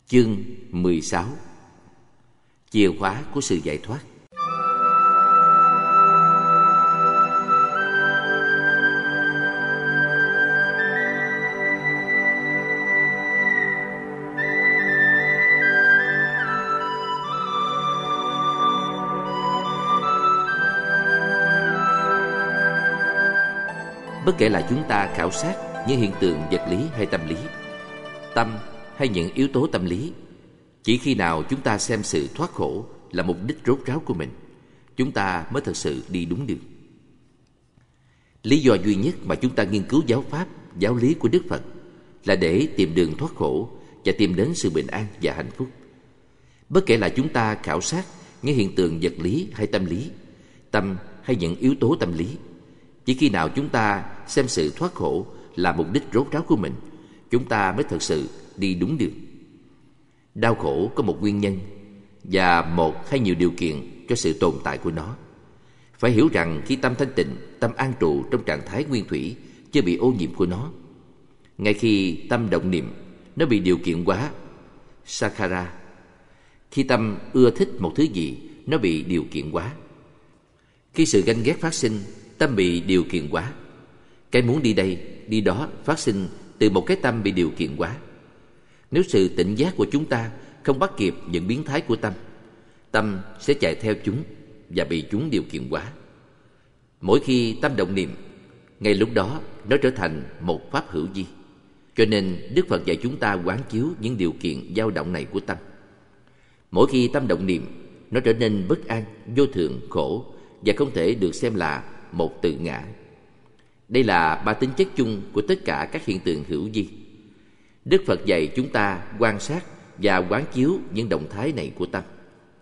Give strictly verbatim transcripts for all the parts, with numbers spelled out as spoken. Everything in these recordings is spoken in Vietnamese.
Chương mười sáu. Chìa khóa của sự giải thoát. Bất kể là chúng ta khảo sát những hiện tượng vật lý hay tâm lý, tâm hay những yếu tố tâm lý, chỉ khi nào chúng ta xem sự thoát khổ là mục đích rốt ráo của mình, chúng ta mới thật sự đi đúng đường. Lý do duy nhất mà chúng ta nghiên cứu giáo pháp, giáo lý của Đức Phật là để tìm đường thoát khổ và tìm đến sự bình an và hạnh phúc. Bất kể là chúng ta khảo sát những hiện tượng vật lý hay tâm lý, tâm hay những yếu tố tâm lý, chỉ khi nào chúng ta xem sự thoát khổ là mục đích rốt ráo của mình, chúng ta mới thật sự đi đúng đường. Đau khổ có một nguyên nhân và một hay nhiều điều kiện cho sự tồn tại của nó. Phải hiểu rằng khi tâm thanh tịnh, tâm an trụ trong trạng thái nguyên thủy, chưa bị ô nhiễm của nó. Ngay khi tâm động niệm, nó bị điều kiện hóa, sakhara. Khi tâm ưa thích một thứ gì, nó bị điều kiện hóa. Khi sự ganh ghét phát sinh, tâm bị điều kiện hóa. Cái muốn đi đây, đi đó phát sinh từ một cái tâm bị điều kiện hóa. Nếu sự tỉnh giác của chúng ta không bắt kịp những biến thái của tâm, tâm sẽ chạy theo chúng và bị chúng điều kiện hóa. Mỗi khi tâm động niệm, ngay lúc đó nó trở thành một pháp hữu vi. Cho nên Đức Phật dạy chúng ta quán chiếu những điều kiện dao động này của tâm. Mỗi khi tâm động niệm, nó trở nên bất an, vô thường, khổ và không thể được xem là một tự ngã. Đây là ba tính chất chung của tất cả các hiện tượng hữu vi. Đức Phật dạy chúng ta quan sát và quán chiếu những động thái này của tâm.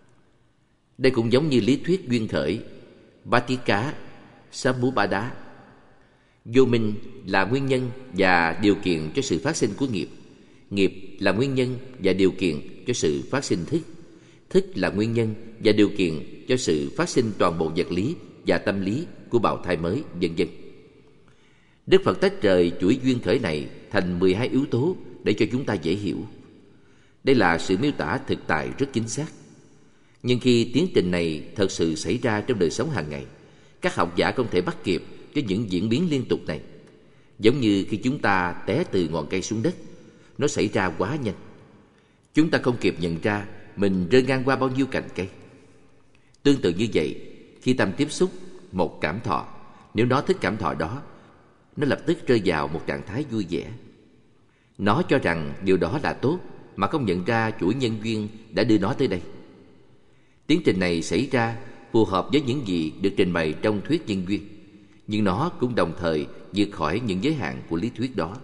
Đây cũng giống như lý thuyết duyên khởi, Bhattika, Samubpada. Vô minh là nguyên nhân và điều kiện cho sự phát sinh của nghiệp. Nghiệp là nguyên nhân và điều kiện cho sự phát sinh thức. Thức là nguyên nhân và điều kiện cho sự phát sinh toàn bộ vật lý và tâm lý của bào thai mới, vân vân. Đức Phật tách rời chuỗi duyên khởi này thành mười hai yếu tố để cho chúng ta dễ hiểu. Đây là sự miêu tả thực tại rất chính xác. Nhưng khi tiến trình này thật sự xảy ra trong đời sống hàng ngày, các học giả không thể bắt kịp với những diễn biến liên tục này. Giống như khi chúng ta té từ ngọn cây xuống đất, nó xảy ra quá nhanh. Chúng ta không kịp nhận ra mình rơi ngang qua bao nhiêu cành cây. Tương tự như vậy, khi tâm tiếp xúc một cảm thọ, nếu nó thích cảm thọ đó, nó lập tức rơi vào một trạng thái vui vẻ. Nó cho rằng điều đó là tốt mà không nhận ra chuỗi nhân duyên đã đưa nó tới đây. Tiến trình này xảy ra phù hợp với những gì được trình bày trong thuyết nhân duyên, nhưng nó cũng đồng thời vượt khỏi những giới hạn của lý thuyết đó.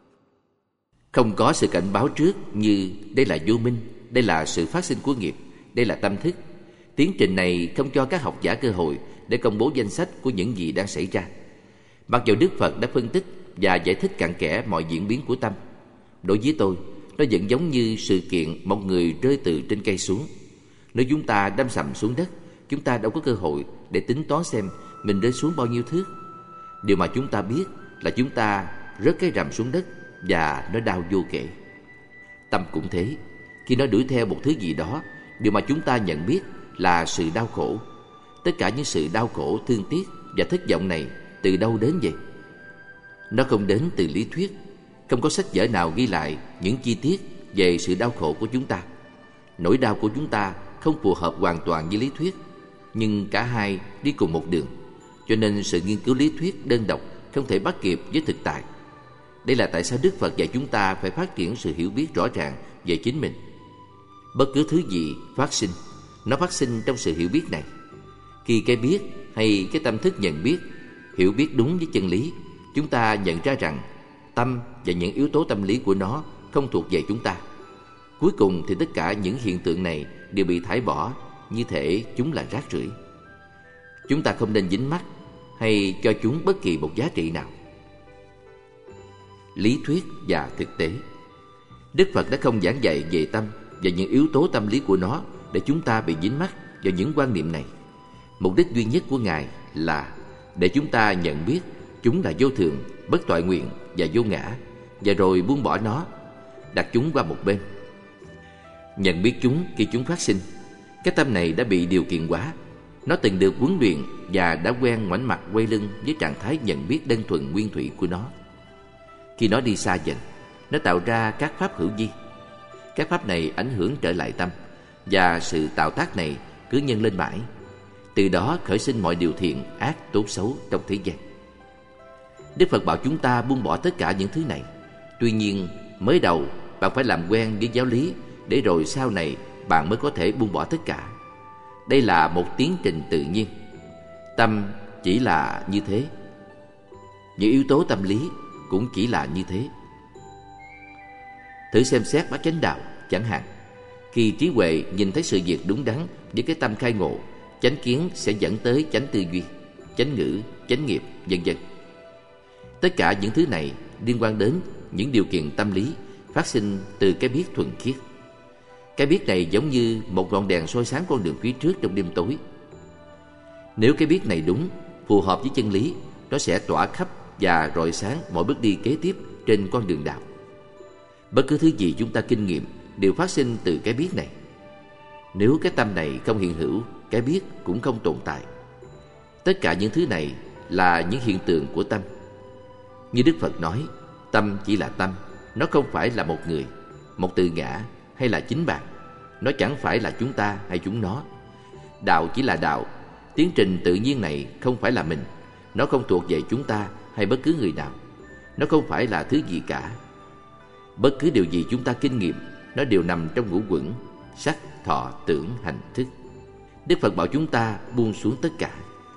Không có sự cảnh báo trước như đây là vô minh, đây là sự phát sinh của nghiệp, đây là tâm thức. Tiến trình này không cho các học giả cơ hội để công bố danh sách của những gì đang xảy ra. Mặc dù Đức Phật đã phân tích và giải thích cặn kẽ mọi diễn biến của tâm, đối với tôi, nó vẫn giống như sự kiện một người rơi từ trên cây xuống. Nếu chúng ta đâm sầm xuống đất, chúng ta đâu có cơ hội để tính toán xem mình rơi xuống bao nhiêu thước. Điều mà chúng ta biết là chúng ta rớt cái rầm xuống đất và nó đau vô kể. Tâm cũng thế, khi nó đuổi theo một thứ gì đó, điều mà chúng ta nhận biết là sự đau khổ. Tất cả những sự đau khổ, thương tiếc và thất vọng này từ đâu đến vậy? Nó không đến từ lý thuyết. Không có sách vở nào ghi lại những chi tiết về sự đau khổ của chúng ta. Nỗi đau của chúng ta không phù hợp hoàn toàn với lý thuyết, nhưng cả hai đi cùng một đường. Cho nên sự nghiên cứu lý thuyết đơn độc không thể bắt kịp với thực tại. Đây là tại sao Đức Phật dạy chúng ta phải phát triển sự hiểu biết rõ ràng về chính mình. Bất cứ thứ gì phát sinh, nó phát sinh trong sự hiểu biết này. Khi cái biết hay cái tâm thức nhận biết, hiểu biết đúng với chân lý, chúng ta nhận ra rằng tâm và những yếu tố tâm lý của nó không thuộc về chúng ta. Cuối cùng thì tất cả những hiện tượng này đều bị thải bỏ, như thể chúng là rác rưởi. Chúng ta không nên dính mắc hay cho chúng bất kỳ một giá trị nào. Lý thuyết và thực tế. Đức Phật đã không giảng dạy về tâm và những yếu tố tâm lý của nó để chúng ta bị dính mắc vào những quan niệm này. Mục đích duy nhất của Ngài là để chúng ta nhận biết chúng là vô thường, bất toại nguyện và vô ngã, và rồi buông bỏ nó, đặt chúng qua một bên. nhận biết chúng khi chúng phát sinh. Cái tâm này đã bị điều kiện hóa. Nó từng được huấn luyện và đã quen ngoảnh mặt quay lưng với trạng thái nhận biết đơn thuần nguyên thủy của nó. Khi nó đi xa dần, nó tạo ra các pháp hữu vi. Các pháp này ảnh hưởng trở lại tâm, và sự tạo tác này cứ nhân lên mãi. Từ đó khởi sinh mọi điều thiện, ác, tốt xấu trong thế gian. Đức Phật bảo chúng ta buông bỏ tất cả những thứ này. Tuy nhiên, mới đầu bạn phải làm quen với giáo lý, để rồi sau này bạn mới có thể buông bỏ tất cả. Đây là một tiến trình tự nhiên. Tâm chỉ là như thế. Những yếu tố tâm lý cũng chỉ là như thế. Thử xem xét bát chánh đạo chẳng hạn. Khi trí huệ nhìn thấy sự việc đúng đắn với cái tâm khai ngộ, chánh kiến sẽ dẫn tới chánh tư duy, chánh ngữ, chánh nghiệp, vân vân. Tất cả những thứ này liên quan đến những điều kiện tâm lý phát sinh từ cái biết thuần khiết. Cái biết này giống như một ngọn đèn soi sáng con đường phía trước trong đêm tối. Nếu cái biết này đúng, phù hợp với chân lý, nó sẽ tỏa khắp và rọi sáng mọi bước đi kế tiếp trên con đường đạo. Bất cứ thứ gì chúng ta kinh nghiệm đều phát sinh từ cái biết này. Nếu cái tâm này không hiện hữu, cái biết cũng không tồn tại. Tất cả những thứ này là những hiện tượng của tâm. Như Đức Phật nói, tâm chỉ là tâm. Nó không phải là một người, một tự ngã hay là chính bạn. Nó chẳng phải là chúng ta hay chúng nó. Đạo chỉ là đạo. Tiến trình tự nhiên này không phải là mình. Nó không thuộc về chúng ta hay bất cứ người nào. Nó không phải là thứ gì cả. Bất cứ điều gì chúng ta kinh nghiệm, nó đều nằm trong ngũ quẩn: sắc, thọ, tưởng, hành, thức. Đức Phật bảo chúng ta buông xuống tất cả.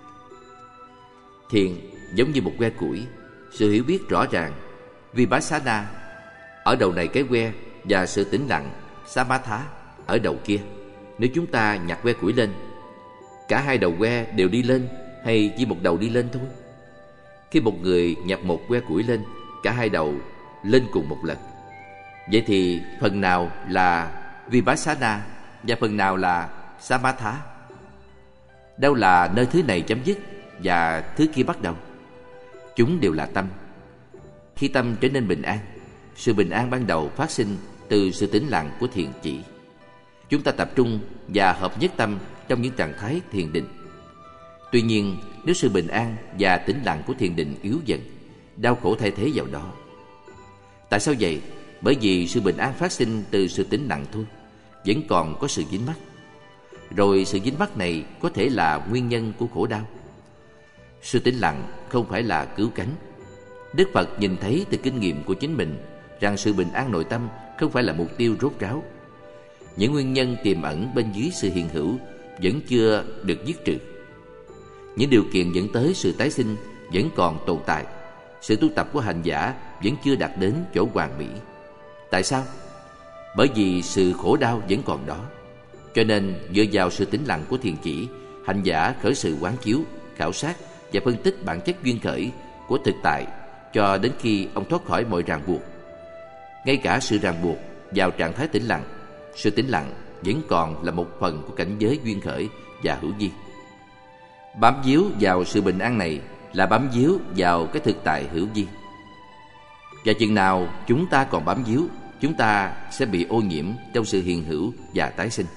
Thiền giống như một que củi. Sự hiểu biết rõ ràng, Vipassana, ở đầu này cái que, và sự tĩnh lặng, Samatha, ở đầu kia. Nếu chúng ta nhặt que củi lên, cả hai đầu que đều đi lên hay chỉ một đầu đi lên thôi? Khi một người nhặt một que củi lên, cả hai đầu lên cùng một lần. Vậy thì phần nào là Vipassana và phần nào là Samatha? Đâu là nơi thứ này chấm dứt và thứ kia bắt đầu? Chúng đều là tâm. Khi tâm trở nên bình an, sự bình an ban đầu phát sinh từ sự tĩnh lặng của thiền chỉ. Chúng ta tập trung và hợp nhất tâm trong những trạng thái thiền định. Tuy nhiên, nếu sự bình an và tĩnh lặng của thiền định yếu dần, đau khổ thay thế vào đó. Tại sao vậy? Bởi vì sự bình an phát sinh từ sự tĩnh lặng thôi, vẫn còn có sự dính mắc. Rồi sự dính mắc này có thể là nguyên nhân của khổ đau. Sự tĩnh lặng không phải là cứu cánh. Đức Phật nhìn thấy từ kinh nghiệm của chính mình rằng sự bình an nội tâm không phải là mục tiêu rốt ráo. Những nguyên nhân tiềm ẩn bên dưới sự hiện hữu vẫn chưa được dứt trừ. Những điều kiện dẫn tới sự tái sinh vẫn còn tồn tại. Sự tu tập của hành giả vẫn chưa đạt đến chỗ hoàn mỹ. Tại sao? Bởi vì sự khổ đau vẫn còn đó. Cho nên dựa vào sự tĩnh lặng của thiền chỉ, hành giả khởi sự quán chiếu, khảo sát và phân tích bản chất duyên khởi của thực tại cho đến khi ông thoát khỏi mọi ràng buộc. Ngay cả sự ràng buộc vào trạng thái tĩnh lặng, sự tĩnh lặng vẫn còn là một phần của cảnh giới duyên khởi và hữu vi. Bám víu vào sự bình an này là bám víu vào cái thực tại hữu vi. Và chừng nào chúng ta còn bám víu, chúng ta sẽ bị ô nhiễm trong sự hiện hữu và tái sinh.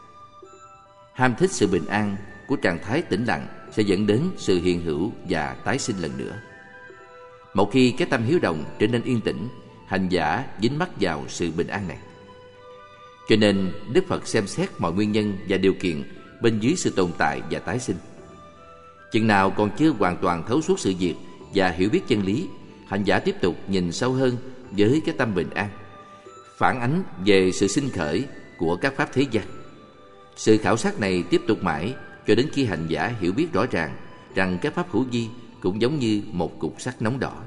Ham thích sự bình an của trạng thái tĩnh lặng sẽ dẫn đến sự hiện hữu và tái sinh lần nữa. Một khi cái tâm hiếu động trở nên yên tĩnh, hành giả dính mắc vào sự bình an này. Cho nên Đức Phật xem xét mọi nguyên nhân và điều kiện bên dưới sự tồn tại và tái sinh. Chừng nào còn chưa hoàn toàn thấu suốt sự việc và hiểu biết chân lý, hành giả tiếp tục nhìn sâu hơn với cái tâm bình an, phản ánh về sự sinh khởi của các pháp thế gian. Sự khảo sát này tiếp tục mãi cho đến khi hành giả hiểu biết rõ ràng rằng các pháp hữu vi cũng giống như một cục sắt nóng đỏ.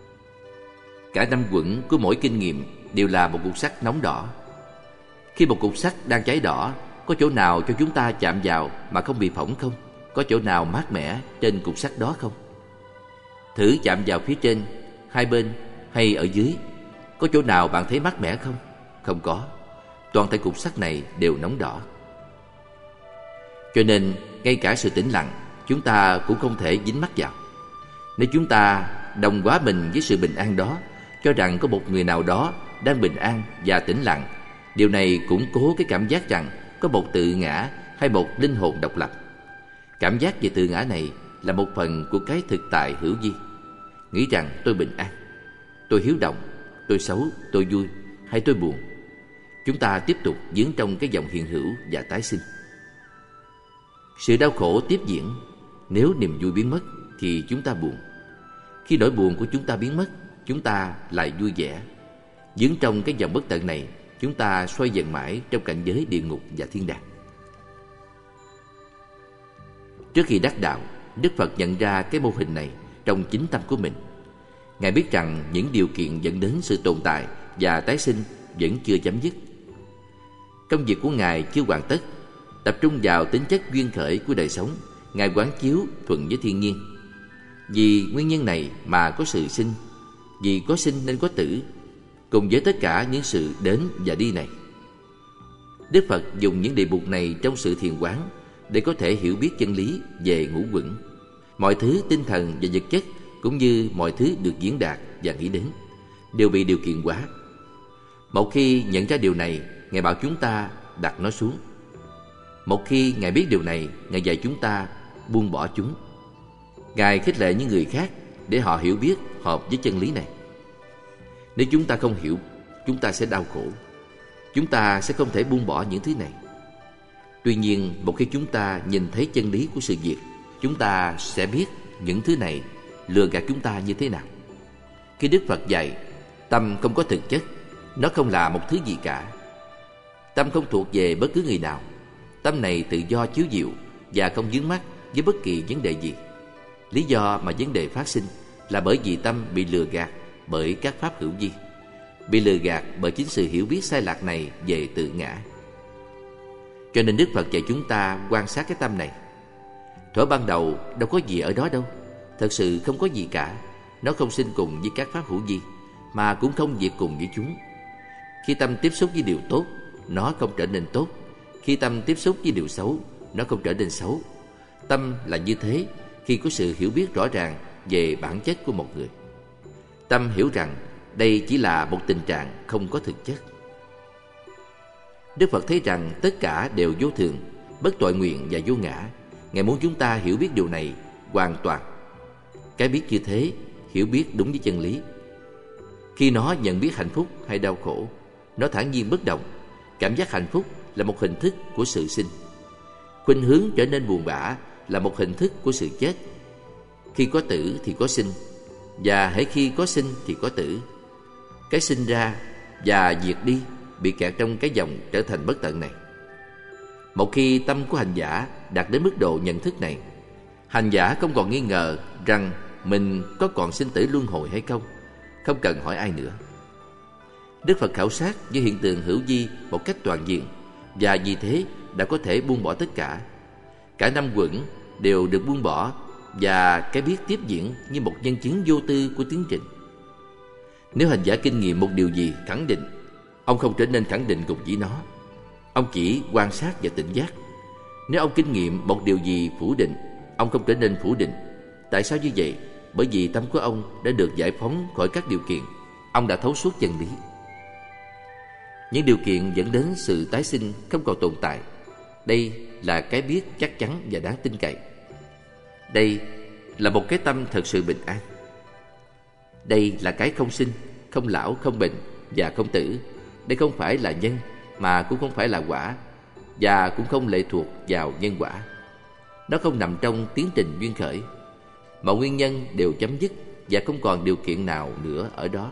Cả năm quẩn của mỗi kinh nghiệm đều là một cục sắt nóng đỏ. Khi một cục sắt đang cháy đỏ, có chỗ nào cho chúng ta chạm vào mà không bị phỏng không? Có chỗ nào mát mẻ trên cục sắt đó không? Thử chạm vào phía trên, hai bên hay ở dưới. Có chỗ nào bạn thấy mát mẻ không? Không có. Toàn thể cục sắt này đều nóng đỏ. Cho nên, ngay cả sự tĩnh lặng, chúng ta cũng không thể dính mắc vào. Nếu chúng ta đồng hóa mình với sự bình an đó, cho rằng có một người nào đó đang bình an và tĩnh lặng, Điều này củng cố cái cảm giác rằng có một tự ngã hay một linh hồn độc lập. Cảm giác về tự ngã này là một phần của cái thực tại hữu vi. Nghĩ rằng tôi bình an, tôi hiếu động, tôi xấu, tôi vui hay tôi buồn. Chúng ta tiếp tục dướng trong cái dòng hiện hữu và tái sinh. Sự đau khổ tiếp diễn. Nếu niềm vui biến mất thì chúng ta buồn. Khi nỗi buồn của chúng ta biến mất, chúng ta lại vui vẻ. Dướng trong cái dòng bất tận này, chúng ta xoay dần mãi trong cảnh giới địa ngục và thiên đàng. Trước khi đắc đạo, Đức Phật nhận ra cái mô hình này trong chính tâm của mình. Ngài biết rằng những điều kiện dẫn đến sự tồn tại và tái sinh vẫn chưa chấm dứt. Công việc của Ngài chưa hoàn tất. Tập trung vào tính chất duyên khởi của đời sống, Ngài quán chiếu thuận với thiên nhiên. Vì nguyên nhân này mà có sự sinh, vì có sinh nên có tử, cùng với tất cả những sự đến và đi này. Đức Phật dùng những đề mục này trong sự thiền quán để có thể hiểu biết chân lý về ngũ uẩn. Mọi thứ tinh thần và vật chất cũng như mọi thứ được diễn đạt và nghĩ đến đều bị điều kiện hóa. Một khi nhận ra điều này, Ngài bảo chúng ta đặt nó xuống. Một khi Ngài biết điều này, Ngài dạy chúng ta buông bỏ chúng. Ngài khích lệ những người khác để họ hiểu biết hợp với chân lý này. Nếu chúng ta không hiểu, chúng ta sẽ đau khổ. Chúng ta sẽ không thể buông bỏ những thứ này. Tuy nhiên, một khi chúng ta nhìn thấy chân lý của sự việc, chúng ta sẽ biết những thứ này lừa gạt chúng ta như thế nào. Khi Đức Phật dạy, tâm không có thực chất, nó không là một thứ gì cả. Tâm không thuộc về bất cứ người nào. Tâm này tự do chiếu diệu và không vướng mắc với bất kỳ vấn đề gì. Lý do mà vấn đề phát sinh là bởi vì tâm bị lừa gạt bởi các pháp hữu vi, bị lừa gạt bởi chính sự hiểu biết sai lạc này về tự ngã. Cho nên Đức Phật dạy chúng ta quan sát cái tâm này. Thuở ban đầu đâu có gì ở đó đâu. Thật sự không có gì cả. Nó không sinh cùng với các pháp hữu vi, mà cũng không diệt cùng với chúng. Khi tâm tiếp xúc với điều tốt, nó không trở nên tốt. Khi tâm tiếp xúc với điều xấu, nó không trở nên xấu. Tâm là như thế khi có sự hiểu biết rõ ràng về bản chất của một người. Tâm hiểu rằng đây chỉ là một tình trạng không có thực chất. Đức Phật thấy rằng tất cả đều vô thường, bất tội nguyện và vô ngã. Ngài muốn chúng ta hiểu biết điều này hoàn toàn. Cái biết như thế, hiểu biết đúng với chân lý. Khi nó nhận biết hạnh phúc hay đau khổ, nó thản nhiên bất động. Cảm giác hạnh phúc là một hình thức của sự sinh. Khuynh hướng trở nên buồn bã là một hình thức của sự chết. Khi có tử thì có sinh, và hễ khi có sinh thì có tử. Cái sinh ra và diệt đi bị kẹt trong cái dòng trở thành bất tận này. Một khi tâm của hành giả đạt đến mức độ nhận thức này, hành giả không còn nghi ngờ rằng mình có còn sinh tử luân hồi hay không, không cần hỏi ai nữa. Đức Phật khảo sát với hiện tượng hữu vi một cách toàn diện, và vì thế đã có thể buông bỏ tất cả. Cả năm uẩn đều được buông bỏ, và cái biết tiếp diễn như một nhân chứng vô tư của tiến trình. Nếu hành giả kinh nghiệm một điều gì khẳng định, ông không trở nên khẳng định cùng với nó. Ông chỉ quan sát và tỉnh giác. Nếu ông kinh nghiệm một điều gì phủ định, ông không trở nên phủ định. Tại sao như vậy? Bởi vì tâm của ông đã được giải phóng khỏi các điều kiện. Ông đã thấu suốt chân lý. Những điều kiện dẫn đến sự tái sinh không còn tồn tại. Đây là cái biết chắc chắn và đáng tin cậy. Đây là một cái tâm thật sự bình an. Đây là cái không sinh, không lão, không bệnh và không tử. Đây không phải là nhân, mà cũng không phải là quả, và cũng không lệ thuộc vào nhân quả. Nó không nằm trong tiến trình duyên khởi. Mọi nguyên nhân đều chấm dứt và không còn điều kiện nào nữa ở đó.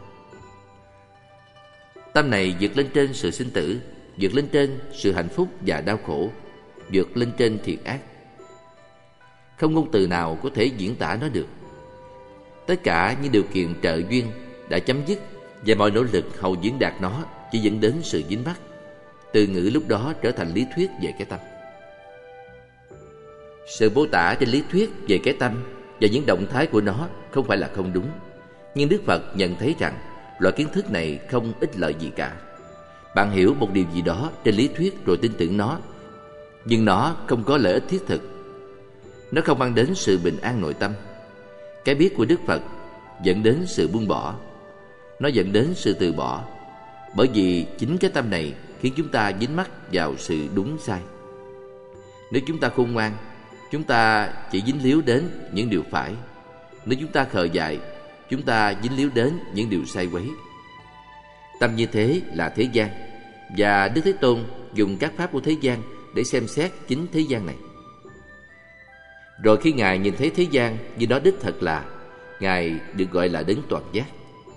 Tâm này vượt lên trên sự sinh tử, vượt lên trên sự hạnh phúc và đau khổ, vượt lên trên thiện ác. Không ngôn từ nào có thể diễn tả nó được. Tất cả những điều kiện trợ duyên đã chấm dứt, và mọi nỗ lực hầu diễn đạt nó chỉ dẫn đến sự dính mắc. Từ ngữ lúc đó trở thành lý thuyết về cái tâm. Sự mô tả trên lý thuyết về cái tâm và những động thái của nó không phải là không đúng, nhưng Đức Phật nhận thấy rằng loại kiến thức này không ích lợi gì cả. Bạn hiểu một điều gì đó trên lý thuyết rồi tin tưởng nó, nhưng nó không có lợi ích thiết thực. Nó không mang đến sự bình an nội tâm. Cái biết của Đức Phật dẫn đến sự buông bỏ. Nó dẫn đến sự từ bỏ. Bởi vì chính cái tâm này khiến chúng ta dính mắc vào sự đúng sai. Nếu chúng ta khôn ngoan, chúng ta chỉ dính líu đến những điều phải. Nếu chúng ta khờ dại, chúng ta dính líu đến những điều sai quấy. Tâm như thế là thế gian, và Đức Thế Tôn dùng các pháp của thế gian để xem xét chính thế gian này. Rồi khi Ngài nhìn thấy thế gian như đó đích thật là, Ngài được gọi là đấng toàn giác.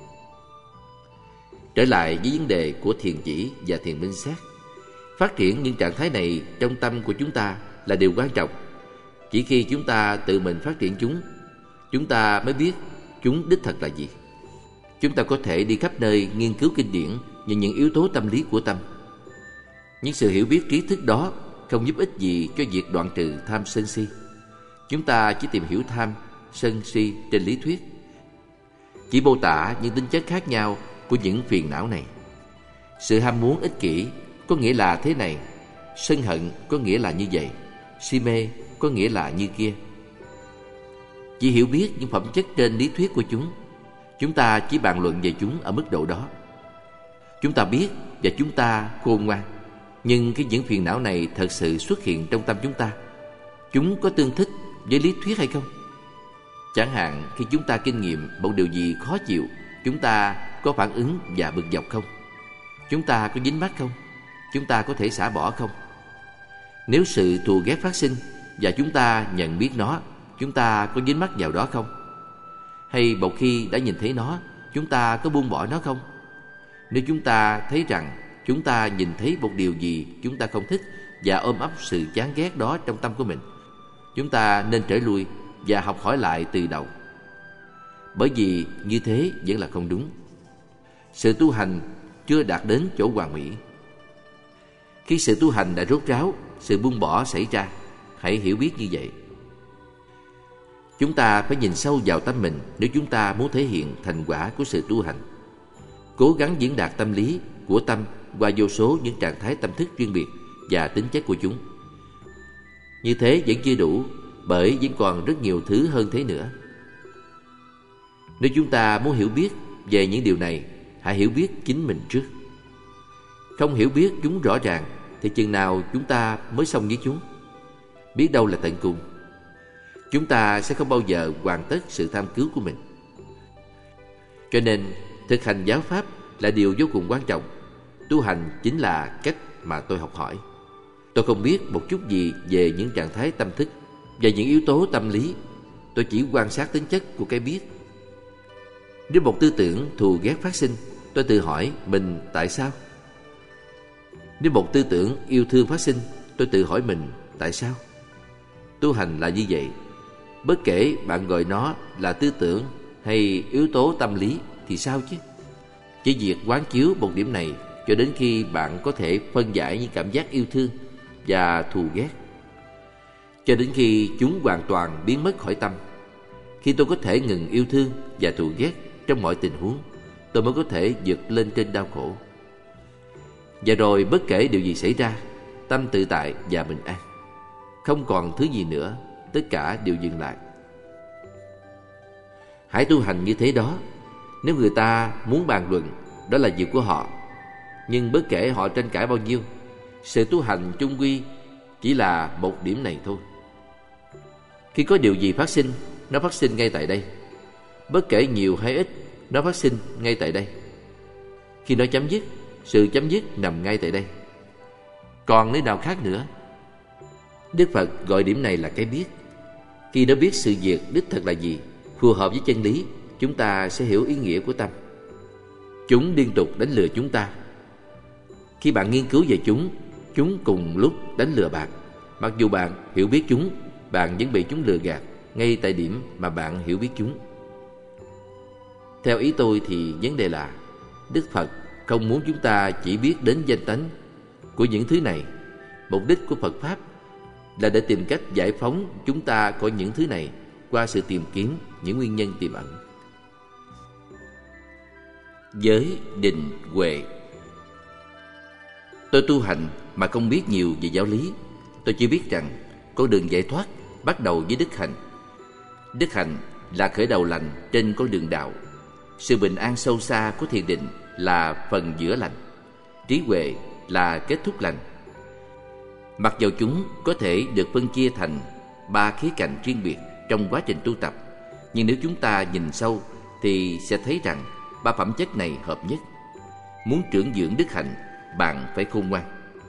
Trở lại với vấn đề của thiền chỉ và thiền minh sát, phát triển những trạng thái này trong tâm của chúng ta là điều quan trọng. Chỉ khi chúng ta tự mình phát triển chúng, chúng ta mới biết chúng đích thật là gì. Chúng ta có thể đi khắp nơi nghiên cứu kinh điển về những yếu tố tâm lý của tâm. Nhưng sự hiểu biết trí thức đó không giúp ích gì cho việc đoạn trừ tham sân si. Chúng ta chỉ tìm hiểu tham, sân si trên lý thuyết, chỉ mô tả những tính chất khác nhau của những phiền não này. Sự ham muốn ích kỷ có nghĩa là thế này, sân hận có nghĩa là như vậy, si mê có nghĩa là như kia. Chỉ hiểu biết những phẩm chất trên lý thuyết của chúng, chúng ta chỉ bàn luận về chúng ở mức độ đó. Chúng ta biết và chúng ta khôn ngoan, nhưng khi những phiền não này thật sự xuất hiện trong tâm chúng ta, chúng có tương thích với lý thuyết hay không? Chẳng hạn khi chúng ta kinh nghiệm một điều gì khó chịu, chúng ta có phản ứng và bực dọc không? Chúng ta có dính mắc không? Chúng ta có thể xả bỏ không? Nếu sự thù ghét phát sinh và chúng ta nhận biết nó, chúng ta có dính mắc vào đó không? Hay một khi đã nhìn thấy nó, chúng ta có buông bỏ nó không? Nếu chúng ta thấy rằng chúng ta nhìn thấy một điều gì chúng ta không thích và ôm ấp sự chán ghét đó trong tâm của mình, chúng ta nên trở lui và học hỏi lại từ đầu. Bởi vì như thế vẫn là không đúng. Sự tu hành chưa đạt đến chỗ hoàn mỹ. Khi sự tu hành đã rốt ráo, sự buông bỏ xảy ra. Hãy hiểu biết như vậy. Chúng ta phải nhìn sâu vào tâm mình nếu chúng ta muốn thể hiện thành quả của sự tu hành. Cố gắng diễn đạt tâm lý của tâm qua vô số những trạng thái tâm thức riêng biệt và tính chất của chúng. Như thế vẫn chưa đủ, bởi vẫn còn rất nhiều thứ hơn thế nữa. Nếu chúng ta muốn hiểu biết về những điều này, hãy hiểu biết chính mình trước. Không hiểu biết chúng rõ ràng thì chừng nào chúng ta mới xong với chúng? Biết đâu là tận cùng. Chúng ta sẽ không bao giờ hoàn tất sự tham cứu của mình. Cho nên thực hành giáo pháp là điều vô cùng quan trọng. Tu hành chính là cách mà tôi học hỏi. Tôi không biết một chút gì về những trạng thái tâm thức và những yếu tố tâm lý. Tôi chỉ quan sát tính chất của cái biết. Nếu một tư tưởng thù ghét phát sinh, tôi tự hỏi mình tại sao? Nếu một tư tưởng yêu thương phát sinh, tôi tự hỏi mình tại sao? Tu hành là như vậy. Bất kể bạn gọi nó là tư tưởng hay yếu tố tâm lý thì sao chứ? Chỉ việc quán chiếu một điểm này cho đến khi bạn có thể phân giải những cảm giác yêu thương và thù ghét, cho đến khi chúng hoàn toàn biến mất khỏi tâm. Khi tôi có thể ngừng yêu thương và thù ghét trong mọi tình huống, tôi mới có thể vượt lên trên đau khổ. Và rồi bất kể điều gì xảy ra, tâm tự tại và bình an. Không còn thứ gì nữa, tất cả đều dừng lại. Hãy tu hành như thế đó. Nếu người ta muốn bàn luận, đó là việc của họ. Nhưng bất kể họ tranh cãi bao nhiêu, sự tu hành chung quy chỉ là một điểm này thôi. Khi có điều gì phát sinh, nó phát sinh ngay tại đây. Bất kể nhiều hay ít, nó phát sinh ngay tại đây. Khi nó chấm dứt, sự chấm dứt nằm ngay tại đây. Còn nơi nào khác nữa? Đức Phật gọi điểm này là cái biết. Khi nó biết sự việc đích thực là gì, phù hợp với chân lý, chúng ta sẽ hiểu ý nghĩa của tâm. Chúng liên tục đánh lừa chúng ta. Khi bạn nghiên cứu về chúng, chúng cùng lúc đánh lừa bạn. Mặc dù bạn hiểu biết chúng, bạn vẫn bị chúng lừa gạt ngay tại điểm mà bạn hiểu biết chúng. Theo ý tôi thì vấn đề là Đức Phật không muốn chúng ta chỉ biết đến danh tánh của những thứ này. Mục đích của Phật Pháp là để tìm cách giải phóng chúng ta khỏi những thứ này qua sự tìm kiếm những nguyên nhân tiềm ẩn. Giới định huệ. Tôi tu hành mà không biết nhiều về giáo lý. Tôi chỉ biết rằng con đường giải thoát bắt đầu với đức hạnh. Đức hạnh là khởi đầu lành trên con đường đạo. Sự bình an sâu xa của thiền định là phần giữa lành. Trí huệ là kết thúc lành. Mặc dầu chúng có thể được phân chia thành ba khía cạnh riêng biệt trong quá trình tu tập, nhưng nếu chúng ta nhìn sâu thì sẽ thấy rằng ba phẩm chất này hợp nhất. Muốn trưởng dưỡng đức hạnh, bạn phải khôn ngoan.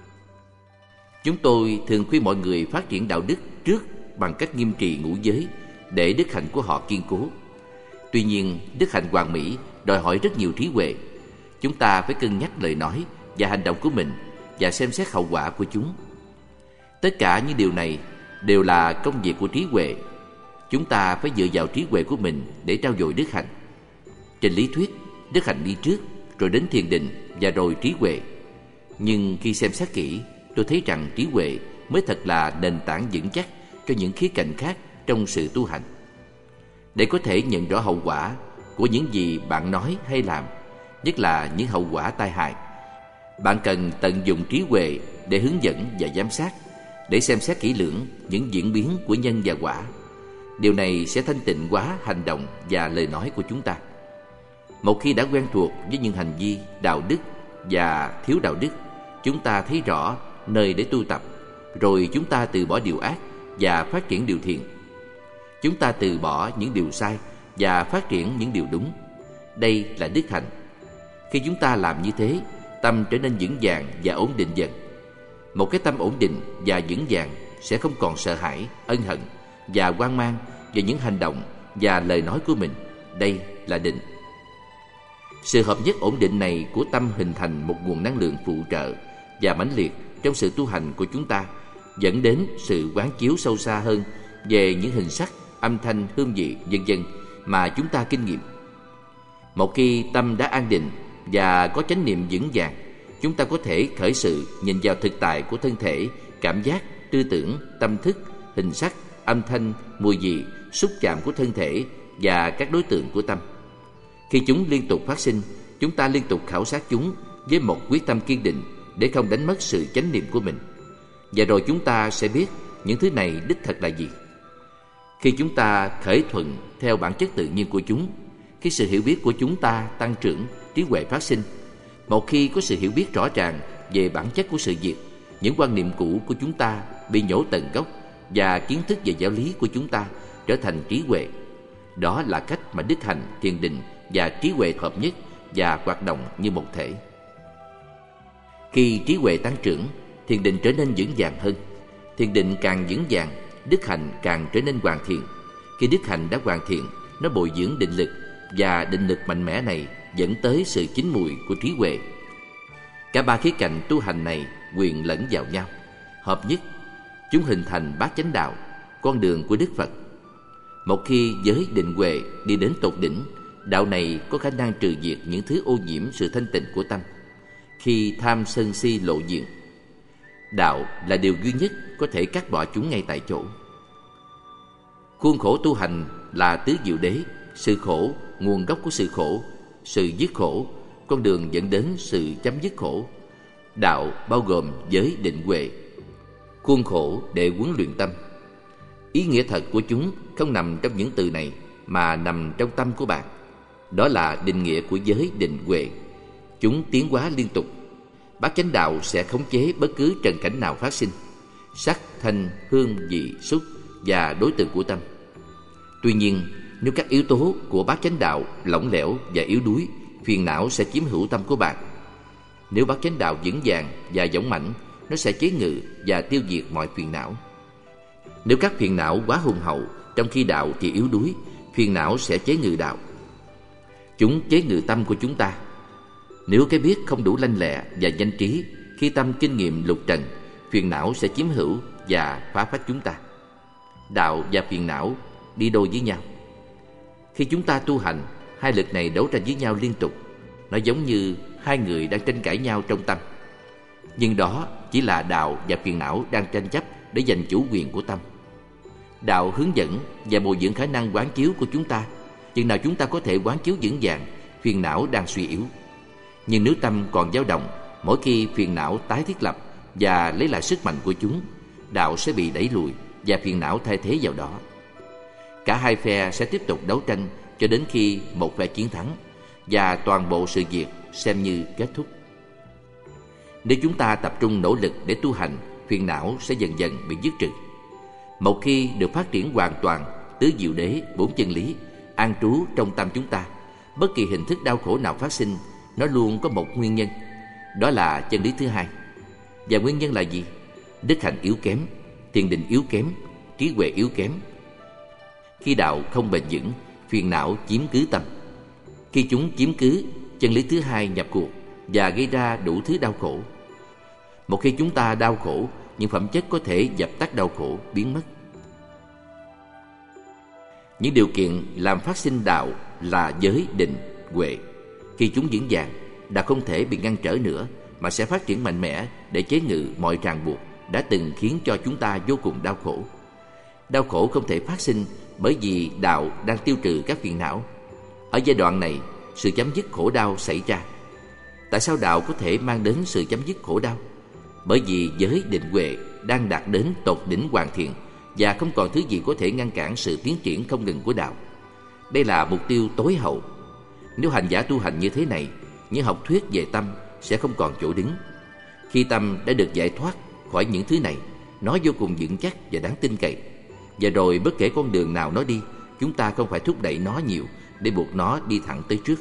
Chúng tôi thường khuyên mọi người phát triển đạo đức trước bằng cách nghiêm trì ngũ giới để đức hạnh của họ kiên cố. Tuy nhiên, đức hạnh hoàn mỹ đòi hỏi rất nhiều trí huệ. Chúng ta phải cân nhắc lời nói và hành động của mình và xem xét hậu quả của chúng. Tất cả những điều này đều là công việc của trí huệ. Chúng ta phải dựa vào trí huệ của mình để trau dồi đức hạnh. Trên lý thuyết, đức hạnh đi trước, rồi đến thiền định và rồi trí huệ. Nhưng khi xem xét kỹ, tôi thấy rằng trí huệ mới thật là nền tảng vững chắc cho những khía cạnh khác trong sự tu hành. Để có thể nhận rõ hậu quả của những gì bạn nói hay làm, nhất là những hậu quả tai hại, bạn cần tận dụng trí huệ để hướng dẫn và giám sát, để xem xét kỹ lưỡng những diễn biến của nhân và quả. Điều này sẽ thanh tịnh hóa hành động và lời nói của chúng ta. Một khi đã quen thuộc với những hành vi đạo đức và thiếu đạo đức, chúng ta thấy rõ nơi để tu tập, rồi chúng ta từ bỏ điều ác và phát triển điều thiện. Chúng ta từ bỏ những điều sai và phát triển những điều đúng. Đây là đức hạnh. Khi chúng ta làm như thế, tâm trở nên vững vàng và ổn định dần. Một cái tâm ổn định và vững vàng sẽ không còn sợ hãi, ân hận và hoang mang về những hành động và lời nói của mình. Đây là định. Sự hợp nhất ổn định này của tâm hình thành một nguồn năng lượng phụ trợ và mãnh liệt trong sự tu hành của chúng ta, dẫn đến sự quán chiếu sâu xa hơn về những hình sắc, âm thanh, hương vị, vân vân mà chúng ta kinh nghiệm. Một khi tâm đã an định và có chánh niệm vững vàng, chúng ta có thể khởi sự nhìn vào thực tại của thân thể, cảm giác, tư tưởng, tâm thức, hình sắc, âm thanh, mùi vị, xúc chạm của thân thể và các đối tượng của tâm. Khi chúng liên tục phát sinh, chúng ta liên tục khảo sát chúng với một quyết tâm kiên định để không đánh mất sự chánh niệm của mình. Và rồi chúng ta sẽ biết những thứ này đích thật là gì. Khi chúng ta khởi thuận theo bản chất tự nhiên của chúng, khi sự hiểu biết của chúng ta tăng trưởng, trí huệ phát sinh. Một khi có sự hiểu biết rõ ràng về bản chất của sự việc, những quan niệm cũ của chúng ta bị nhổ tận gốc và kiến thức về giáo lý của chúng ta trở thành trí huệ. Đó là cách mà đức hạnh, thiền định và trí huệ hợp nhất và hoạt động như một thể. Khi trí huệ tăng trưởng, thiền định trở nên vững vàng hơn. Thiền định càng vững vàng, đức hạnh càng trở nên hoàn thiện. Khi đức hạnh đã hoàn thiện, nó bồi dưỡng định lực, và định lực mạnh mẽ này dẫn tới sự chín mùi của trí huệ. Cả ba khía cạnh tu hành này quyện lẫn vào nhau, hợp nhất. Chúng hình thành bát chánh đạo, con đường của Đức Phật. Một khi giới định huệ đi đến tột đỉnh, đạo này có khả năng trừ diệt những thứ ô nhiễm sự thanh tịnh của tâm. Khi tham sân si lộ diện, đạo là điều duy nhất có thể cắt bỏ chúng ngay tại chỗ. Khuôn khổ tu hành là tứ diệu đế, sự khổ, nguồn gốc của sự khổ, sự dứt khổ, con đường dẫn đến sự chấm dứt khổ. Đạo bao gồm giới định huệ, khuôn khổ để huấn luyện tâm. Ý nghĩa thật của chúng không nằm trong những từ này, mà nằm trong tâm của bạn. Đó là định nghĩa của giới định huệ. Chúng tiến hóa liên tục. Bát chánh đạo sẽ khống chế bất cứ trần cảnh nào phát sinh: sắc, thanh, hương, vị, xúc và đối tượng của tâm. Tuy nhiên, nếu các yếu tố của bát chánh đạo lỏng lẻo và yếu đuối, phiền não sẽ chiếm hữu tâm của bạn. Nếu bát chánh đạo vững vàng và dũng mãnh, nó sẽ chế ngự và tiêu diệt mọi phiền não. Nếu các phiền não quá hùng hậu, trong khi đạo thì yếu đuối, phiền não sẽ chế ngự đạo. Chúng chế ngự tâm của chúng ta. Nếu cái biết không đủ lanh lẹ và nhanh trí, khi tâm kinh nghiệm lục trần, phiền não sẽ chiếm hữu và phá phách chúng ta. Đạo và phiền não đi đôi với nhau. Khi chúng ta tu hành, hai lực này đấu tranh với nhau liên tục. Nó giống như hai người đang tranh cãi nhau trong tâm. Nhưng đó chỉ là đạo và phiền não đang tranh chấp để giành chủ quyền của tâm. Đạo hướng dẫn và bồi dưỡng khả năng quán chiếu của chúng ta. Chừng nào chúng ta có thể quán chiếu vững vàng, phiền não đang suy yếu. Nhưng nếu tâm còn dao động, mỗi khi phiền não tái thiết lập và lấy lại sức mạnh của chúng, đạo sẽ bị đẩy lùi và phiền não thay thế vào đó. Cả hai phe sẽ tiếp tục đấu tranh cho đến khi một phe chiến thắng và toàn bộ sự việc xem như kết thúc. Nếu chúng ta tập trung nỗ lực để tu hành, phiền não sẽ dần dần bị dứt trừ. Một khi được phát triển hoàn toàn tứ diệu đế, bốn chân lý an trú trong tâm chúng ta, bất kỳ hình thức đau khổ nào phát sinh, nó luôn có một nguyên nhân. Đó là chân lý thứ hai. Và nguyên nhân là gì? Đức hạnh yếu kém, thiền định yếu kém, trí huệ yếu kém. Khi đạo không bền vững, phiền não chiếm cứ tâm. Khi chúng chiếm cứ, chân lý thứ hai nhập cuộc và gây ra đủ thứ đau khổ. Một khi chúng ta đau khổ, những phẩm chất có thể dập tắt đau khổ biến mất. Những điều kiện làm phát sinh đạo là giới, định, huệ. Khi chúng vững vàng, đạo không thể bị ngăn trở nữa, mà sẽ phát triển mạnh mẽ để chế ngự mọi ràng buộc đã từng khiến cho chúng ta vô cùng đau khổ. Đau khổ không thể phát sinh bởi vì đạo đang tiêu trừ các phiền não. Ở giai đoạn này, sự chấm dứt khổ đau xảy ra. Tại sao đạo có thể mang đến sự chấm dứt khổ đau? Bởi vì giới, định, huệ đang đạt đến tột đỉnh hoàn thiện và không còn thứ gì có thể ngăn cản sự tiến triển không ngừng của đạo. Đây là mục tiêu tối hậu. Nếu hành giả tu hành như thế này, những học thuyết về tâm sẽ không còn chỗ đứng. Khi tâm đã được giải thoát khỏi những thứ này, nó vô cùng vững chắc và đáng tin cậy. Và rồi bất kể con đường nào nó đi, chúng ta không phải thúc đẩy nó nhiều để buộc nó đi thẳng tới trước.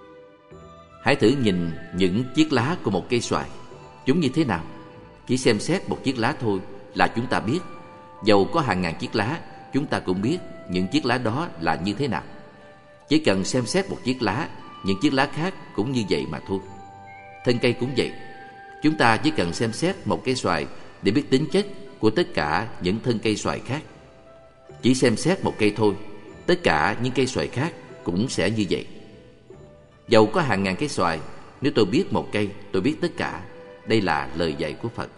Hãy thử nhìn những chiếc lá của một cây xoài. Chúng như thế nào? Chỉ xem xét một chiếc lá thôi là chúng ta biết. Dầu có hàng ngàn chiếc lá, chúng ta cũng biết những chiếc lá đó là như thế nào. Chỉ cần xem xét một chiếc lá, những chiếc lá khác cũng như vậy mà thôi. Thân cây cũng vậy. Chúng ta chỉ cần xem xét một cây xoài để biết tính chất của tất cả những thân cây xoài khác. Chỉ xem xét một cây thôi, tất cả những cây xoài khác cũng sẽ như vậy. Dầu có hàng ngàn cây xoài, nếu tôi biết một cây, tôi biết tất cả. Đây là lời dạy của Phật.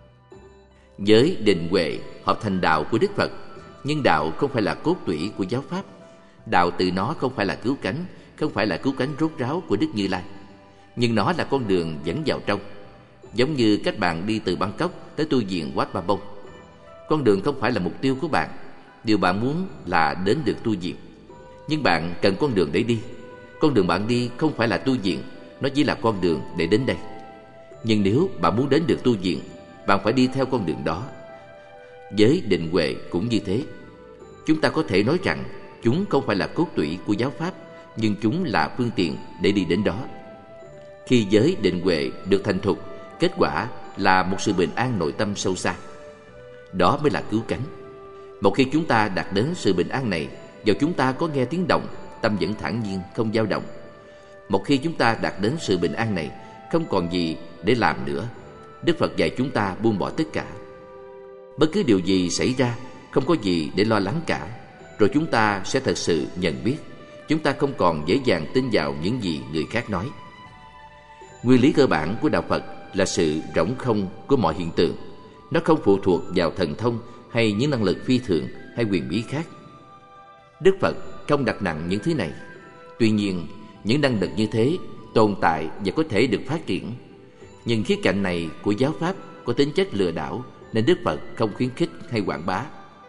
Giới, định, huệ hợp thành đạo của Đức Phật. Nhưng đạo không phải là cốt tủy của giáo pháp. Đạo từ nó không phải là cứu cánh, không phải là cứu cánh rốt ráo của Đức Như Lai. Nhưng nó là con đường dẫn vào trong. Giống như cách bạn đi từ Bangkok tới tu viện Wat Pah Bong. Con đường không phải là mục tiêu của bạn. Điều bạn muốn là đến được tu viện. Nhưng bạn cần con đường để đi. Con đường bạn đi không phải là tu viện, nó chỉ là con đường để đến đây. Nhưng nếu bạn muốn đến được tu viện, bạn phải đi theo con đường đó. Giới, định, huệ cũng như thế. Chúng ta có thể nói rằng chúng không phải là cốt tủy của giáo pháp, nhưng chúng là phương tiện để đi đến đó. Khi giới, định, huệ được thành thục, kết quả là một sự bình an nội tâm sâu xa. Đó mới là cứu cánh. Một khi chúng ta đạt đến sự bình an này, dầu chúng ta có nghe tiếng động, tâm vẫn thản nhiên, không dao động. Một khi chúng ta đạt đến sự bình an này, không còn gì để làm nữa. Đức Phật dạy chúng ta buông bỏ tất cả. Bất cứ điều gì xảy ra, không có gì để lo lắng cả. Rồi chúng ta sẽ thật sự nhận biết. Chúng ta không còn dễ dàng tin vào những gì người khác nói. Nguyên lý cơ bản của đạo Phật là sự rỗng không của mọi hiện tượng. Nó không phụ thuộc vào thần thông hay những năng lực phi thường hay quyền bí khác. Đức Phật không đặt nặng những thứ này. Tuy nhiên, những năng lực như thế tồn tại và có thể được phát triển. Nhưng khía cạnh này của giáo pháp có tính chất lừa đảo, nên Đức Phật không khuyến khích hay quảng bá.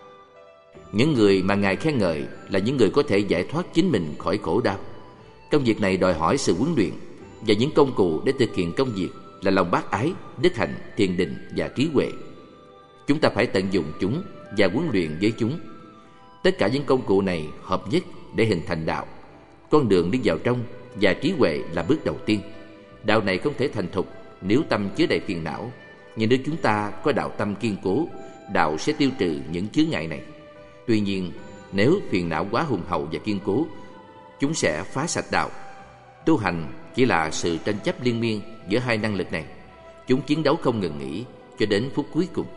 Những người mà Ngài khen ngợi là những người có thể giải thoát chính mình khỏi khổ đau. Công việc này đòi hỏi sự huấn luyện, và những công cụ để thực hiện công việc là lòng bác ái, đức hạnh, thiền định và trí huệ. Chúng ta phải tận dụng chúng và huấn luyện với chúng. Tất cả những công cụ này hợp nhất để hình thành đạo. Con đường đi vào trong và trí huệ là bước đầu tiên. Đạo này không thể thành thục nếu tâm chứa đầy phiền não. Nhưng nếu chúng ta có đạo tâm kiên cố, đạo sẽ tiêu trừ những chướng ngại này. Tuy nhiên, nếu phiền não quá hùng hậu và kiên cố, chúng sẽ phá sạch đạo. Tu hành chỉ là sự tranh chấp liên miên giữa hai năng lực này. Chúng chiến đấu không ngừng nghỉ cho đến phút cuối cùng.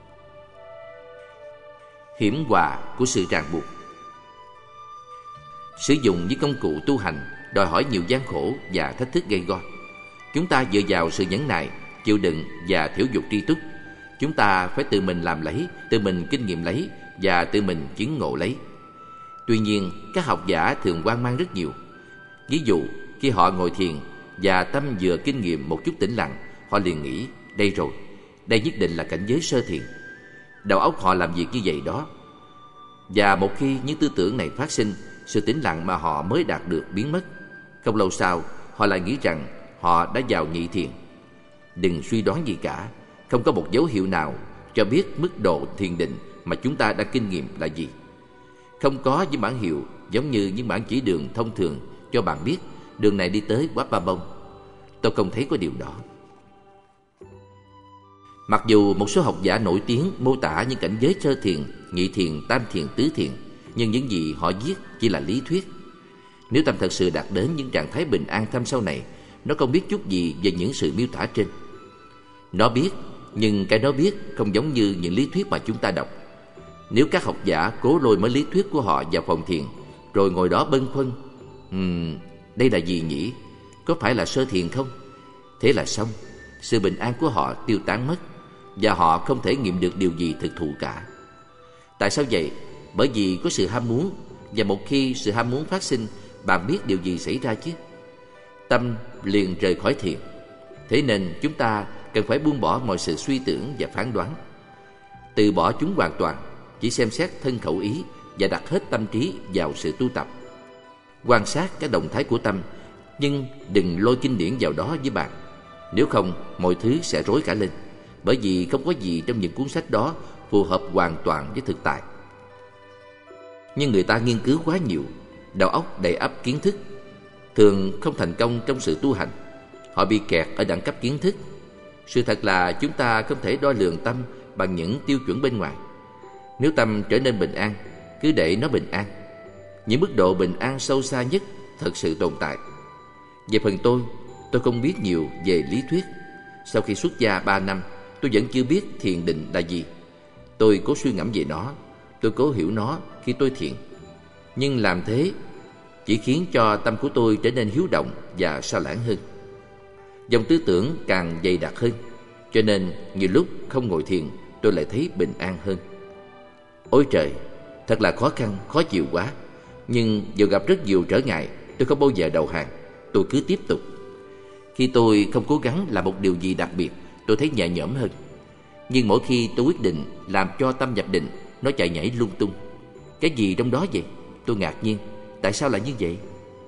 Hiểm họa của sự ràng buộc. Sử dụng những công cụ tu hành đòi hỏi nhiều gian khổ và thách thức gây go. Chúng ta dựa vào sự nhẫn nại, chịu đựng và thiểu dục tri túc. Chúng ta phải tự mình làm lấy, tự mình kinh nghiệm lấy và tự mình chứng ngộ lấy. Tuy nhiên, các học giả thường hoang mang rất nhiều. Ví dụ, khi họ ngồi thiền và tâm vừa kinh nghiệm một chút tĩnh lặng, họ liền nghĩ, đây rồi, đây nhất định là cảnh giới sơ thiền. Đầu óc họ làm việc như vậy đó. Và một khi những tư tưởng này phát sinh, sự tĩnh lặng mà họ mới đạt được biến mất. Không lâu sau, họ lại nghĩ rằng họ đã vào nhị thiền. Đừng suy đoán gì cả. Không có một dấu hiệu nào cho biết mức độ thiền định mà chúng ta đang kinh nghiệm là gì. Không có những bản hiệu giống như những bản chỉ đường thông thường cho bạn biết đường này đi tới Wat Pah Bong. Tôi không thấy có điều đó. Mặc dù một số học giả nổi tiếng mô tả những cảnh giới sơ thiền, nhị thiền, tam thiền, tứ thiền, nhưng những gì họ viết chỉ là lý thuyết. Nếu tâm thật sự đạt đến những trạng thái bình an thâm sâu này, nó không biết chút gì về những sự miêu tả trên. Nó biết, nhưng cái nó biết không giống như những lý thuyết mà chúng ta đọc. Nếu các học giả cố lôi mấy lý thuyết của họ vào phòng thiền, rồi ngồi đó bâng khuâng, uhm, đây là gì nhỉ? Có phải là sơ thiền không? Thế là xong, sự bình an của họ tiêu tán mất, và họ không thể nghiệm được điều gì thực thụ cả. Tại sao vậy? Bởi vì có sự ham muốn, và một khi sự ham muốn phát sinh, bạn biết điều gì xảy ra chứ? Tâm liền rời khỏi thiền. Thế nên chúng ta cần phải buông bỏ mọi sự suy tưởng và phán đoán, từ bỏ chúng hoàn toàn, chỉ xem xét thân khẩu ý và đặt hết tâm trí vào sự tu tập. Quan sát các động thái của tâm, nhưng đừng lôi kinh điển vào đó với bạn. Nếu không, mọi thứ sẽ rối cả lên, bởi vì không có gì trong những cuốn sách đó phù hợp hoàn toàn với thực tại. Nhưng người ta nghiên cứu quá nhiều, đầu óc đầy ắp kiến thức, thường không thành công trong sự tu hành. Họ bị kẹt ở đẳng cấp kiến thức. Sự thật là chúng ta không thể đo lường tâm bằng những tiêu chuẩn bên ngoài. Nếu tâm trở nên bình an, cứ để nó bình an. Những mức độ bình an sâu xa nhất thật sự tồn tại. Về phần tôi, tôi không biết nhiều về lý thuyết. Sau khi xuất gia ba năm, tôi vẫn chưa biết thiền định là gì. Tôi cố suy ngẫm về nó, tôi cố hiểu nó khi tôi thiền. Nhưng làm thế chỉ khiến cho tâm của tôi trở nên hiếu động và sao lãng hơn. Dòng tư tưởng càng dày đặc hơn, cho nên nhiều lúc không ngồi thiền tôi lại thấy bình an hơn. Ôi trời, thật là khó khăn, khó chịu quá. Nhưng dù gặp rất nhiều trở ngại, tôi không bao giờ đầu hàng. Tôi cứ tiếp tục. Khi tôi không cố gắng làm một điều gì đặc biệt, tôi thấy nhẹ nhõm hơn. Nhưng mỗi khi tôi quyết định làm cho tâm nhập định, nó chạy nhảy lung tung. Cái gì trong đó vậy? Tôi ngạc nhiên. Tại sao lại như vậy?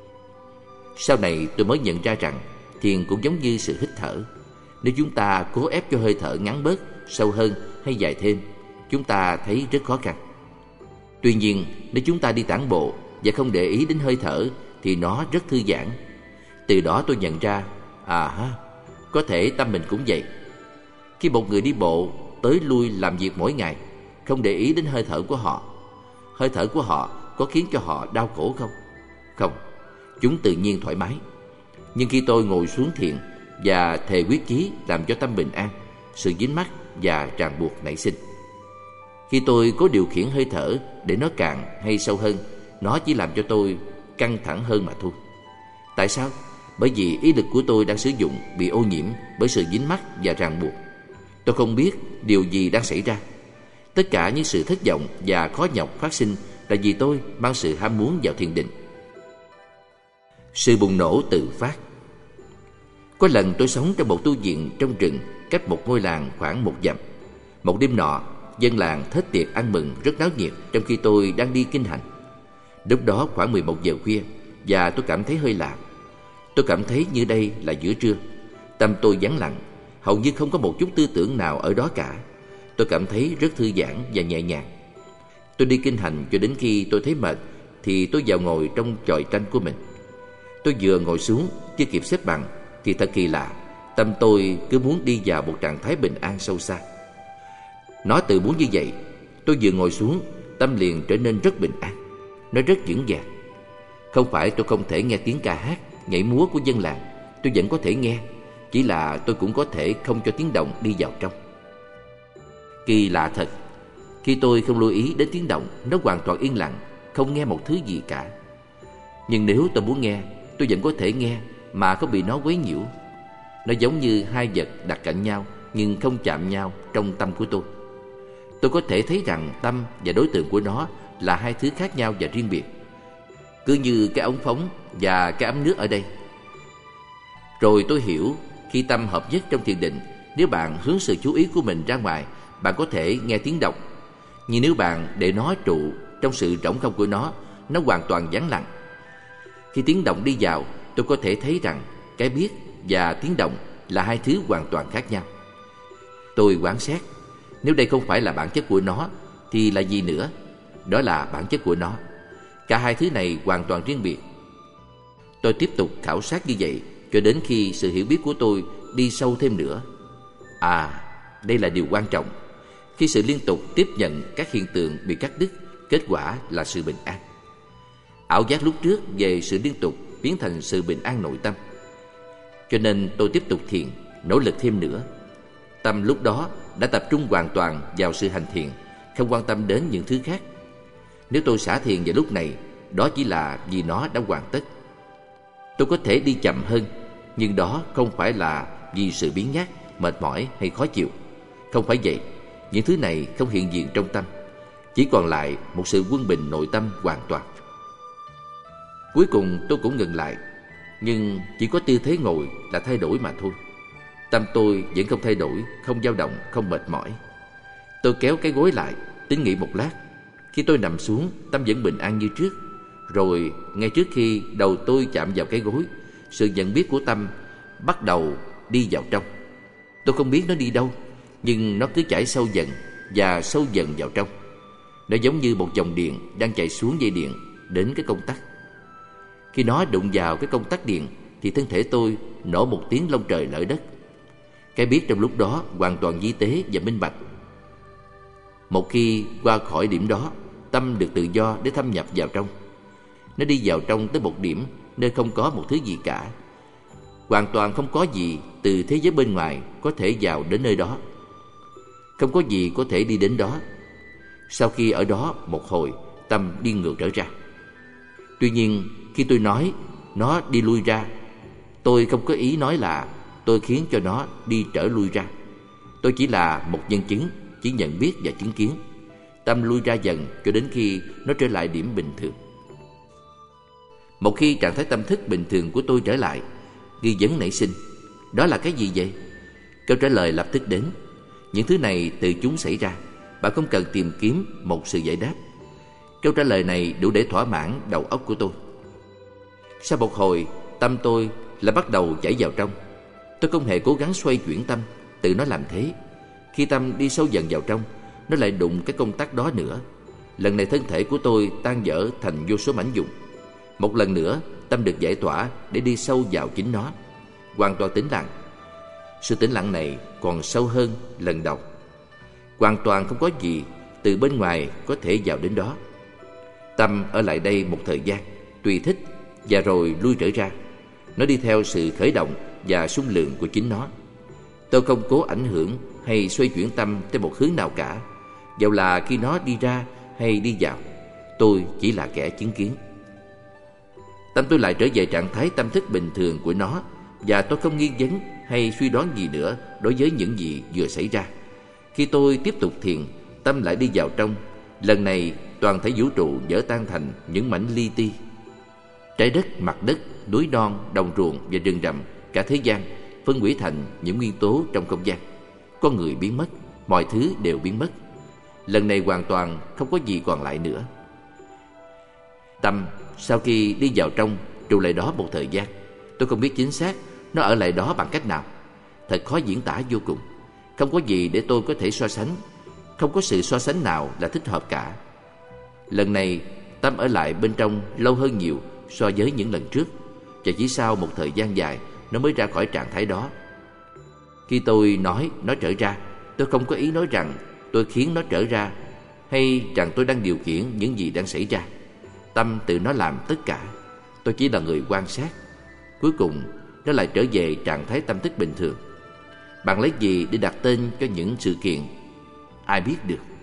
Sau này tôi mới nhận ra rằng thiền cũng giống như sự hít thở. Nếu chúng ta cố ép cho hơi thở ngắn bớt, sâu hơn hay dài thêm, chúng ta thấy rất khó khăn. Tuy nhiên, nếu chúng ta đi tản bộ và không để ý đến hơi thở thì nó rất thư giãn. Từ đó tôi nhận ra, à ha, có thể tâm mình cũng vậy. Khi một người đi bộ tới lui làm việc mỗi ngày, không để ý đến hơi thở của họ, hơi thở của họ có khiến cho họ đau khổ không? Không, chúng tự nhiên thoải mái. Nhưng khi tôi ngồi xuống thiền và thề quyết chí làm cho tâm bình an, sự dính mắc và ràng buộc nảy sinh. Khi tôi cố điều khiển hơi thở để nó càng hay sâu hơn, nó chỉ làm cho tôi căng thẳng hơn mà thôi. Tại sao? Bởi vì ý lực của tôi đang sử dụng bị ô nhiễm bởi sự dính mắc và ràng buộc. Tôi không biết điều gì đang xảy ra. Tất cả những sự thất vọng và khó nhọc phát sinh là vì tôi mang sự ham muốn vào thiền định. Sự bùng nổ tự phát. Có lần tôi sống trong một tu viện trong rừng cách một ngôi làng khoảng một dặm. Một đêm nọ, dân làng thết tiệc ăn mừng rất náo nhiệt trong khi tôi đang đi kinh hành. Lúc đó khoảng mười một giờ khuya và tôi cảm thấy hơi lạ. Tôi cảm thấy như đây là giữa trưa. Tâm tôi vắng lặng, hầu như không có một chút tư tưởng nào ở đó cả. Tôi cảm thấy rất thư giãn và nhẹ nhàng. Tôi đi kinh hành cho đến khi tôi thấy mệt thì tôi vào ngồi trong chòi tranh của mình. Tôi vừa ngồi xuống chưa kịp xếp bằng thì thật kỳ lạ, tâm tôi cứ muốn đi vào một trạng thái bình an sâu xa. Nó tự muốn như vậy. Tôi vừa ngồi xuống, tâm liền trở nên rất bình an. Nó rất vững vàng. Không phải tôi không thể nghe tiếng ca hát, nhảy múa của dân làng. Tôi vẫn có thể nghe, chỉ là tôi cũng có thể không cho tiếng động đi vào trong. Kỳ lạ thật. Khi tôi không lưu ý đến tiếng động, nó hoàn toàn yên lặng, không nghe một thứ gì cả. Nhưng nếu tôi muốn nghe, tôi vẫn có thể nghe mà không bị nó quấy nhiễu. Nó giống như hai vật đặt cạnh nhau nhưng không chạm nhau trong tâm của tôi. Tôi có thể thấy rằng tâm và đối tượng của nó là hai thứ khác nhau và riêng biệt, cứ như cái ống phóng và cái ấm nước ở đây. Rồi tôi hiểu, khi tâm hợp nhất trong thiền định, nếu bạn hướng sự chú ý của mình ra ngoài, bạn có thể nghe tiếng động. Nhưng nếu bạn để nó trụ trong sự rỗng không của nó, nó hoàn toàn vắng lặng. Khi tiếng động đi vào, tôi có thể thấy rằng cái biết và tiếng động là hai thứ hoàn toàn khác nhau. Tôi quan sát, nếu đây không phải là bản chất của nó thì là gì nữa? Đó là bản chất của nó. Cả hai thứ này hoàn toàn riêng biệt. Tôi tiếp tục khảo sát như vậy cho đến khi sự hiểu biết của tôi đi sâu thêm nữa. À, đây là điều quan trọng. Khi sự liên tục tiếp nhận các hiện tượng bị cắt đứt, kết quả là sự bình an. Ảo giác lúc trước về sự liên tục biến thành sự bình an nội tâm. Cho nên tôi tiếp tục thiền, nỗ lực thêm nữa. Tâm lúc đó đã tập trung hoàn toàn vào sự hành thiền, không quan tâm đến những thứ khác. Nếu tôi xả thiền vào lúc này, đó chỉ là vì nó đã hoàn tất. Tôi có thể đi chậm hơn, nhưng đó không phải là vì sự biếng nhác, mệt mỏi hay khó chịu. Không phải vậy. Những thứ này không hiện diện trong tâm, chỉ còn lại một sự quân bình nội tâm hoàn toàn. Cuối cùng tôi cũng ngừng lại, nhưng chỉ có tư thế ngồi là thay đổi mà thôi. Tâm tôi vẫn không thay đổi, không dao động, không mệt mỏi. Tôi kéo cái gối lại, tính nghỉ một lát. Khi tôi nằm xuống, tâm vẫn bình an như trước. Rồi ngay trước khi đầu tôi chạm vào cái gối, sự nhận biết của tâm bắt đầu đi vào trong. Tôi không biết nó đi đâu, nhưng nó cứ chảy sâu dần và sâu dần vào trong. Nó giống như một dòng điện đang chạy xuống dây điện đến cái công tắc. Khi nó đụng vào cái công tắc điện thì thân thể tôi nổ một tiếng lông trời lở đất. Cái biết trong lúc đó hoàn toàn vi tế và minh bạch. Một khi qua khỏi điểm đó, tâm được tự do để thâm nhập vào trong. Nó đi vào trong tới một điểm nơi không có một thứ gì cả. Hoàn toàn không có gì từ thế giới bên ngoài có thể vào đến nơi đó. Không có gì có thể đi đến đó. Sau khi ở đó một hồi, tâm đi ngược trở ra. Tuy nhiên, khi tôi nói nó đi lui ra, tôi không có ý nói là tôi khiến cho nó đi trở lui ra. Tôi chỉ là một nhân chứng, chỉ nhận biết và chứng kiến. Tâm lui ra dần cho đến khi nó trở lại điểm bình thường. Một khi trạng thái tâm thức bình thường của tôi trở lại, nghi vấn nảy sinh. Đó là cái gì vậy? Câu trả lời lập tức đến. Những thứ này tự chúng xảy ra. Bạn không cần tìm kiếm một sự giải đáp. Câu trả lời này đủ để thỏa mãn đầu óc của tôi. Sau một hồi, tâm tôi lại bắt đầu chảy vào trong. Tôi không hề cố gắng xoay chuyển tâm, tự nó làm thế. Khi tâm đi sâu dần vào trong, nó lại đụng cái công tắc đó nữa. Lần này thân thể của tôi tan vỡ thành vô số mảnh vụn. Một lần nữa, tâm được giải tỏa để đi sâu vào chính nó, hoàn toàn tĩnh lặng. Sự tĩnh lặng này còn sâu hơn lần đầu. Hoàn toàn không có gì từ bên ngoài có thể vào đến đó. Tâm ở lại đây một thời gian, tùy thích, và rồi lui trở ra. Nó đi theo sự khởi động và xung lượng của chính nó. Tôi không cố ảnh hưởng hay xoay chuyển tâm tới một hướng nào cả, dầu là khi nó đi ra hay đi vào. Tôi chỉ là kẻ chứng kiến. Tâm tôi lại trở về trạng thái tâm thức bình thường của nó, và tôi không nghi vấn hay suy đoán gì nữa đối với những gì vừa xảy ra. Khi tôi tiếp tục thiền, tâm lại đi vào trong. Lần này toàn thể vũ trụ vỡ tan thành những mảnh li ti. Trái đất, mặt đất, núi non, đồng ruộng và rừng rậm, cả thế gian phân hủy thành những nguyên tố trong không gian. Con người biến mất, mọi thứ đều biến mất. Lần này hoàn toàn không có gì còn lại nữa. Tâm sau khi đi vào trong trụ lại đó một thời gian. Tôi không biết chính xác nó ở lại đó bằng cách nào. Thật khó diễn tả vô cùng. Không có gì để tôi có thể so sánh. Không có sự so sánh nào là thích hợp cả. Lần này tâm ở lại bên trong lâu hơn nhiều so với những lần trước, và chỉ sau một thời gian dài nó mới ra khỏi trạng thái đó. Khi tôi nói nó trở ra, tôi không có ý nói rằng tôi khiến nó trở ra, hay rằng tôi đang điều khiển những gì đang xảy ra. Tâm tự nó làm tất cả. Tôi chỉ là người quan sát. Cuối cùng nó lại trở về trạng thái tâm thức bình thường. Bạn lấy gì để đặt tên cho những sự kiện? Ai biết được.